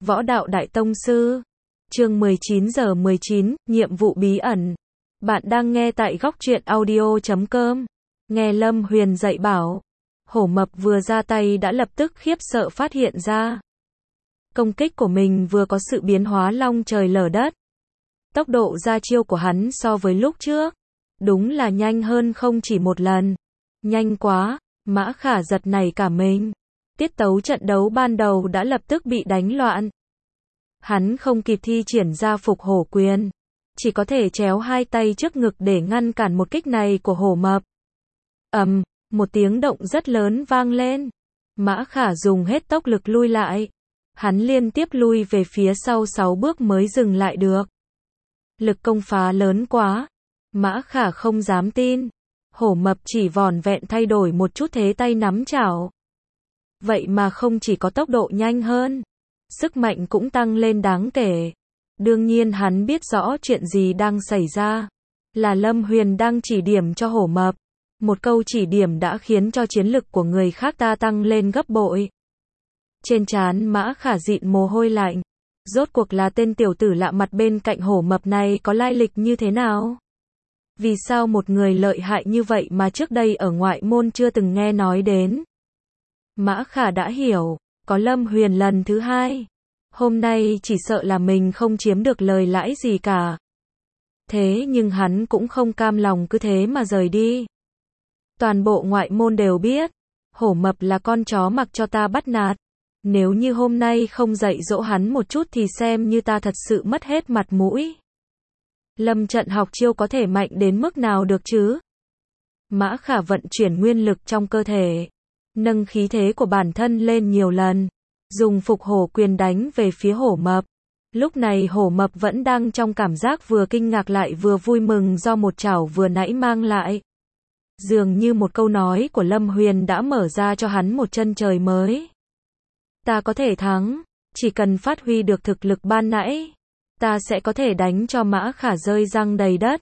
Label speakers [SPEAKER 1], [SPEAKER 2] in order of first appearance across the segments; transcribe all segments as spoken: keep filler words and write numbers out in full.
[SPEAKER 1] Võ đạo đại tông sư. Chương mười chín giờ mười chín, nhiệm vụ bí ẩn. Bạn đang nghe tại góc truyện audio chấm com. Nghe Lâm Huyền dạy bảo. Hổ mập vừa ra tay đã lập tức khiếp sợ phát hiện ra. Công kích của mình vừa có sự biến hóa long trời lở đất. Tốc độ ra chiêu của hắn so với lúc trước. Đúng là nhanh hơn không chỉ một lần. Nhanh quá, Mã Khả giật nảy cả mình. Tiết tấu trận đấu ban đầu đã lập tức bị đánh loạn. Hắn không kịp thi triển ra phục hổ quyền. Chỉ có thể chéo hai tay trước ngực để ngăn cản một kích này của hổ mập. Ầm, một tiếng động rất lớn vang lên. Mã Khả dùng hết tốc lực lui lại. Hắn liên tiếp lui về phía sau sáu bước mới dừng lại được. Lực công phá lớn quá. Mã Khả không dám tin. Hổ mập chỉ vỏn vẹn thay đổi một chút thế tay nắm chảo. Vậy mà không chỉ có tốc độ nhanh hơn, sức mạnh cũng tăng lên đáng kể. Đương nhiên hắn biết rõ chuyện gì đang xảy ra. Là Lâm Huyền đang chỉ điểm cho hổ mập. Một câu chỉ điểm đã khiến cho chiến lực của người khác ta tăng lên gấp bội. Trên trán Mã Khả dịn mồ hôi lạnh. Rốt cuộc là tên tiểu tử lạ mặt bên cạnh hổ mập này có lai lịch như thế nào? Vì sao một người lợi hại như vậy mà trước đây ở ngoại môn chưa từng nghe nói đến? Mã Khả đã hiểu, có Lâm Huyền lần thứ hai. Hôm nay chỉ sợ là mình không chiếm được lời lãi gì cả. Thế nhưng hắn cũng không cam lòng cứ thế mà rời đi. Toàn bộ ngoại môn đều biết, hổ mập là con chó mặc cho ta bắt nạt. Nếu như hôm nay không dạy dỗ hắn một chút thì xem như ta thật sự mất hết mặt mũi. Lâm trận học chiêu có thể mạnh đến mức nào được chứ? Mã Khả vận chuyển nguyên lực trong cơ thể. Nâng khí thế của bản thân lên nhiều lần. Dùng phục hổ quyền đánh về phía hổ mập. Lúc này hổ mập vẫn đang trong cảm giác vừa kinh ngạc lại vừa vui mừng do một chảo vừa nãy mang lại. Dường như một câu nói của Lâm Huyền đã mở ra cho hắn một chân trời mới. Ta có thể thắng, chỉ cần phát huy được thực lực ban nãy. Ta sẽ có thể đánh cho Mã Khả rơi răng đầy đất.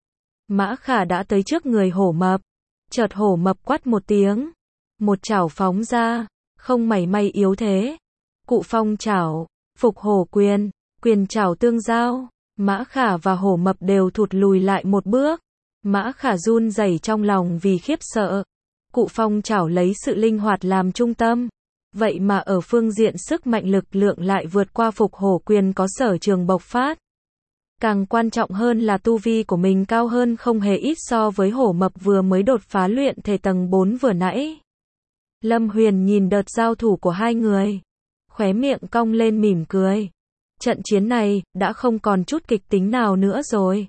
[SPEAKER 1] Mã Khả đã tới trước người hổ mập. Chợt hổ mập quát một tiếng. Một chảo phóng ra, không mảy may yếu thế. Cụ phong chảo, phục hổ quyền, quyền chảo tương giao. Mã Khả và hổ mập đều thụt lùi lại một bước. Mã Khả run rẩy trong lòng vì khiếp sợ. Cụ phong chảo lấy sự linh hoạt làm trung tâm. Vậy mà ở phương diện sức mạnh lực lượng lại vượt qua phục hổ quyền có sở trường bộc phát. Càng quan trọng hơn là tu vi của mình cao hơn không hề ít so với hổ mập vừa mới đột phá luyện thể tầng bốn vừa nãy. Lâm Huyền nhìn đợt giao thủ của hai người. Khóe miệng cong lên mỉm cười. Trận chiến này đã không còn chút kịch tính nào nữa rồi.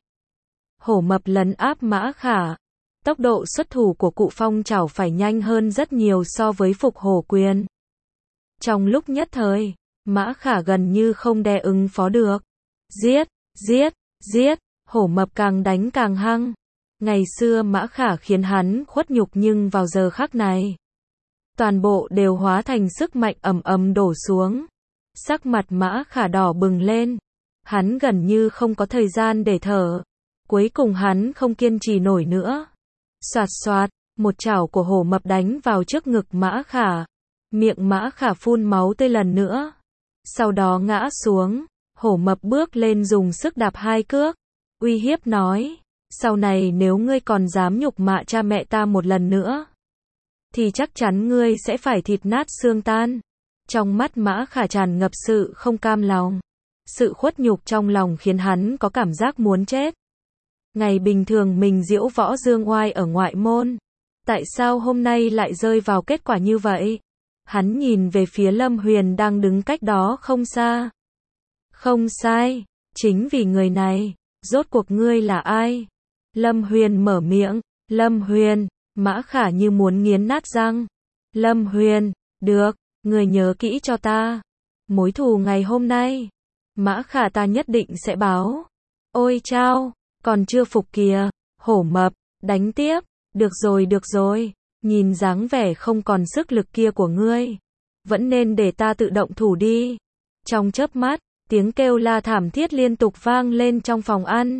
[SPEAKER 1] Hổ mập lấn áp Mã Khả. Tốc độ xuất thủ của cụ phong chảo phải nhanh hơn rất nhiều so với phục hổ quyền. Trong lúc nhất thời, Mã Khả gần như không đè ứng phó được. Giết, giết, giết, hổ mập càng đánh càng hăng. Ngày xưa Mã Khả khiến hắn khuất nhục nhưng vào giờ khắc này, toàn bộ đều hóa thành sức mạnh ầm ầm đổ xuống. Sắc mặt Mã Khả đỏ bừng lên. Hắn gần như không có thời gian để thở. Cuối cùng hắn không kiên trì nổi nữa. Xoạt xoạt, một chảo của hổ mập đánh vào trước ngực Mã Khả. Miệng Mã Khả phun máu tươi lần nữa. Sau đó ngã xuống. Hổ mập bước lên dùng sức đạp hai cước. Uy hiếp nói. Sau này nếu ngươi còn dám nhục mạ cha mẹ ta một lần nữa, thì chắc chắn ngươi sẽ phải thịt nát xương tan. Trong mắt Mã Khả tràn ngập sự không cam lòng. Sự khuất nhục trong lòng khiến hắn có cảm giác muốn chết. Ngày bình thường mình diễu võ dương oai ở ngoại môn. Tại sao hôm nay lại rơi vào kết quả như vậy? Hắn nhìn về phía Lâm Huyền đang đứng cách đó không xa. Không sai, chính vì người này. Rốt cuộc ngươi là ai? Lâm Huyền mở miệng. Lâm Huyền, Mã Khả như muốn nghiến nát răng. Lâm Huyền, được, ngươi nhớ kỹ cho ta. Mối thù ngày hôm nay, Mã Khả ta nhất định sẽ báo. Ôi chao, còn chưa phục kìa. Hổ mập, đánh tiếp. Được rồi được rồi, nhìn dáng vẻ không còn sức lực kia của ngươi, vẫn nên để ta tự động thủ đi. Trong chớp mắt, tiếng kêu la thảm thiết liên tục vang lên trong phòng ăn.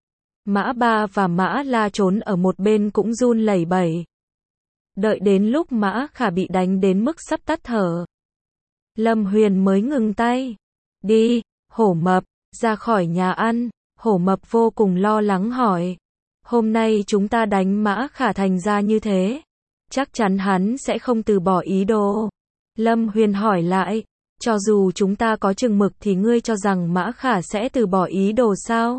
[SPEAKER 1] Mã Ba và Mã La trốn ở một bên cũng run lẩy bẩy. Đợi đến lúc Mã Khả bị đánh đến mức sắp tắt thở, Lâm Huyền mới ngừng tay. Đi, Hổ Mập, ra khỏi nhà ăn, Hổ Mập vô cùng lo lắng hỏi. Hôm nay chúng ta đánh Mã Khả thành ra như thế, chắc chắn hắn sẽ không từ bỏ ý đồ. Lâm Huyền hỏi lại, cho dù chúng ta có chừng mực thì ngươi cho rằng Mã Khả sẽ từ bỏ ý đồ sao?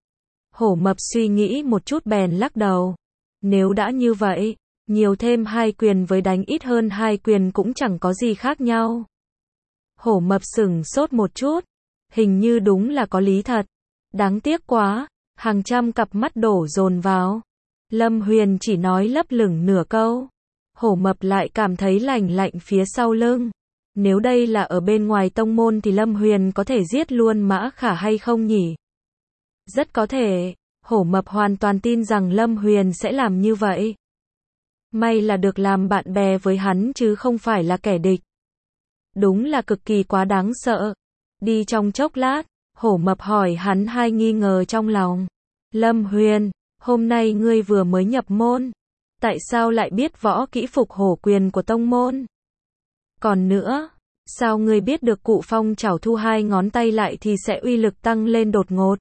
[SPEAKER 1] Hổ Mập suy nghĩ một chút bèn lắc đầu. Nếu đã như vậy, nhiều thêm hai quyền với đánh ít hơn hai quyền cũng chẳng có gì khác nhau. Hổ Mập sửng sốt một chút, hình như đúng là có lý thật. Đáng tiếc quá, hàng trăm cặp mắt đổ dồn vào. Lâm Huyền chỉ nói lấp lửng nửa câu. Hổ Mập lại cảm thấy lạnh lạnh phía sau lưng. Nếu đây là ở bên ngoài tông môn thì Lâm Huyền có thể giết luôn Mã Khả hay không nhỉ? Rất có thể, Hổ Mập hoàn toàn tin rằng Lâm Huyền sẽ làm như vậy. May là được làm bạn bè với hắn chứ không phải là kẻ địch. Đúng là cực kỳ quá đáng sợ. Đi trong chốc lát, Hổ Mập hỏi hắn hai nghi ngờ trong lòng. Lâm Huyền, hôm nay ngươi vừa mới nhập môn, tại sao lại biết võ kỹ phục hổ quyền của tông môn? Còn nữa, sao ngươi biết được cụ phong chảo thu hai ngón tay lại thì sẽ uy lực tăng lên đột ngột?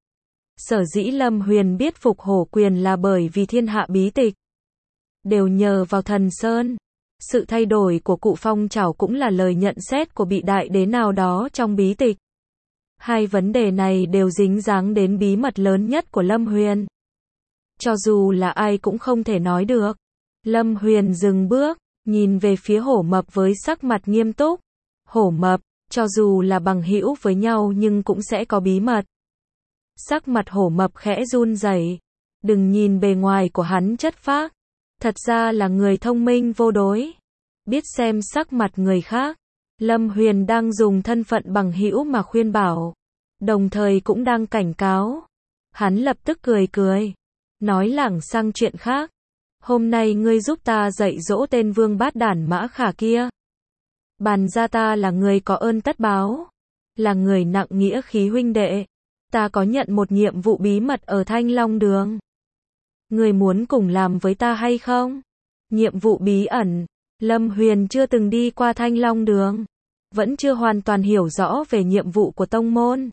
[SPEAKER 1] Sở dĩ Lâm Huyền biết phục hổ quyền là bởi vì thiên hạ bí tịch đều nhờ vào Thần Sơn. Sự thay đổi của cụ phong chảo cũng là lời nhận xét của vị đại đế nào đó trong bí tịch. Hai vấn đề này đều dính dáng đến bí mật lớn nhất của Lâm Huyền. Cho dù là ai cũng không thể nói được. Lâm Huyền dừng bước, nhìn về phía Hổ Mập với sắc mặt nghiêm túc. Hổ Mập, cho dù là bằng hữu với nhau nhưng cũng sẽ có bí mật. Sắc mặt Hổ Mập khẽ run rẩy. Đừng nhìn bề ngoài của hắn chất phác, thật ra là người thông minh vô đối, biết xem sắc mặt người khác. Lâm Huyền đang dùng thân phận bằng hữu mà khuyên bảo, đồng thời cũng đang cảnh cáo. Hắn lập tức cười cười, nói lảng sang chuyện khác. Hôm nay ngươi giúp ta dạy dỗ tên vương bát đản Mã Khả kia. Bàn ra ta là người có ơn tất báo, là người nặng nghĩa khí huynh đệ. Ta có nhận một nhiệm vụ bí mật ở Thanh Long Đường. Ngươi muốn cùng làm với ta hay không? Nhiệm vụ bí ẩn. Lâm Huyền chưa từng đi qua Thanh Long Đường, vẫn chưa hoàn toàn hiểu rõ về nhiệm vụ của tông môn.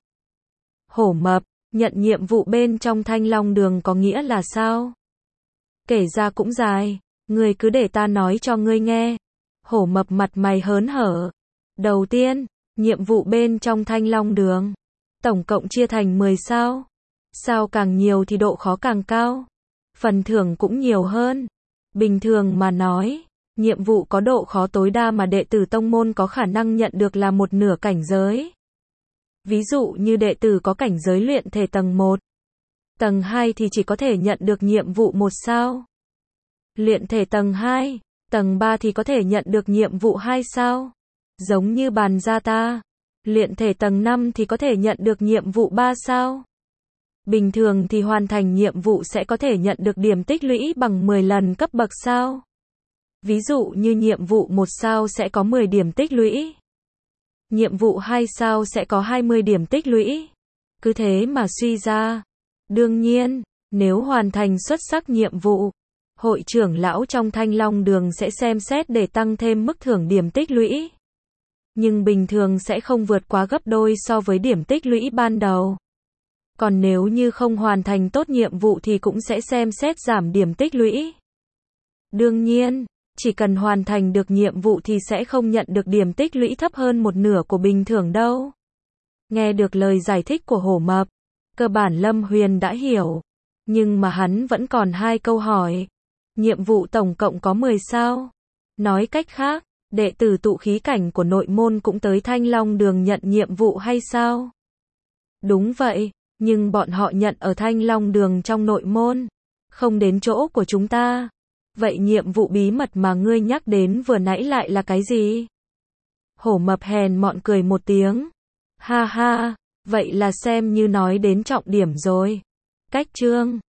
[SPEAKER 1] Hổ Mập, nhận nhiệm vụ bên trong Thanh Long Đường có nghĩa là sao? Kể ra cũng dài, ngươi cứ để ta nói cho ngươi nghe. Hổ Mập mặt mày hớn hở. Đầu tiên, nhiệm vụ bên trong Thanh Long Đường tổng cộng chia thành mười sao. Sao càng nhiều thì độ khó càng cao, phần thưởng cũng nhiều hơn. Bình thường mà nói, nhiệm vụ có độ khó tối đa mà đệ tử tông môn có khả năng nhận được là một nửa cảnh giới. Ví dụ như đệ tử có cảnh giới luyện thể tầng một, tầng hai thì chỉ có thể nhận được nhiệm vụ một sao. Luyện thể tầng hai, tầng ba thì có thể nhận được nhiệm vụ hai sao. Giống như bàn gia ta, luyện thể tầng năm thì có thể nhận được nhiệm vụ ba sao. Bình thường thì hoàn thành nhiệm vụ sẽ có thể nhận được điểm tích lũy bằng mười lần cấp bậc sao. Ví dụ như nhiệm vụ một sao sẽ có mười điểm tích lũy. Nhiệm vụ hai sao sẽ có hai mươi điểm tích lũy. Cứ thế mà suy ra. Đương nhiên, nếu hoàn thành xuất sắc nhiệm vụ, hội trưởng lão trong Thanh Long Đường sẽ xem xét để tăng thêm mức thưởng điểm tích lũy. Nhưng bình thường sẽ không vượt quá gấp đôi so với điểm tích lũy ban đầu. Còn nếu như không hoàn thành tốt nhiệm vụ thì cũng sẽ xem xét giảm điểm tích lũy. Đương nhiên, chỉ cần hoàn thành được nhiệm vụ thì sẽ không nhận được điểm tích lũy thấp hơn một nửa của bình thường đâu. Nghe được lời giải thích của Hổ Mập, cơ bản Lâm Huyền đã hiểu. Nhưng mà hắn vẫn còn hai câu hỏi. Nhiệm vụ tổng cộng có mười sao. Nói cách khác, đệ tử tụ khí cảnh của nội môn cũng tới Thanh Long Đường nhận nhiệm vụ hay sao? Đúng vậy, nhưng bọn họ nhận ở Thanh Long Đường trong nội môn, không đến chỗ của chúng ta. Vậy nhiệm vụ bí mật mà ngươi nhắc đến vừa nãy lại là cái gì? Hổ Mập hèn mọn cười một tiếng. Ha ha, vậy là xem như nói đến trọng điểm rồi. Cách chương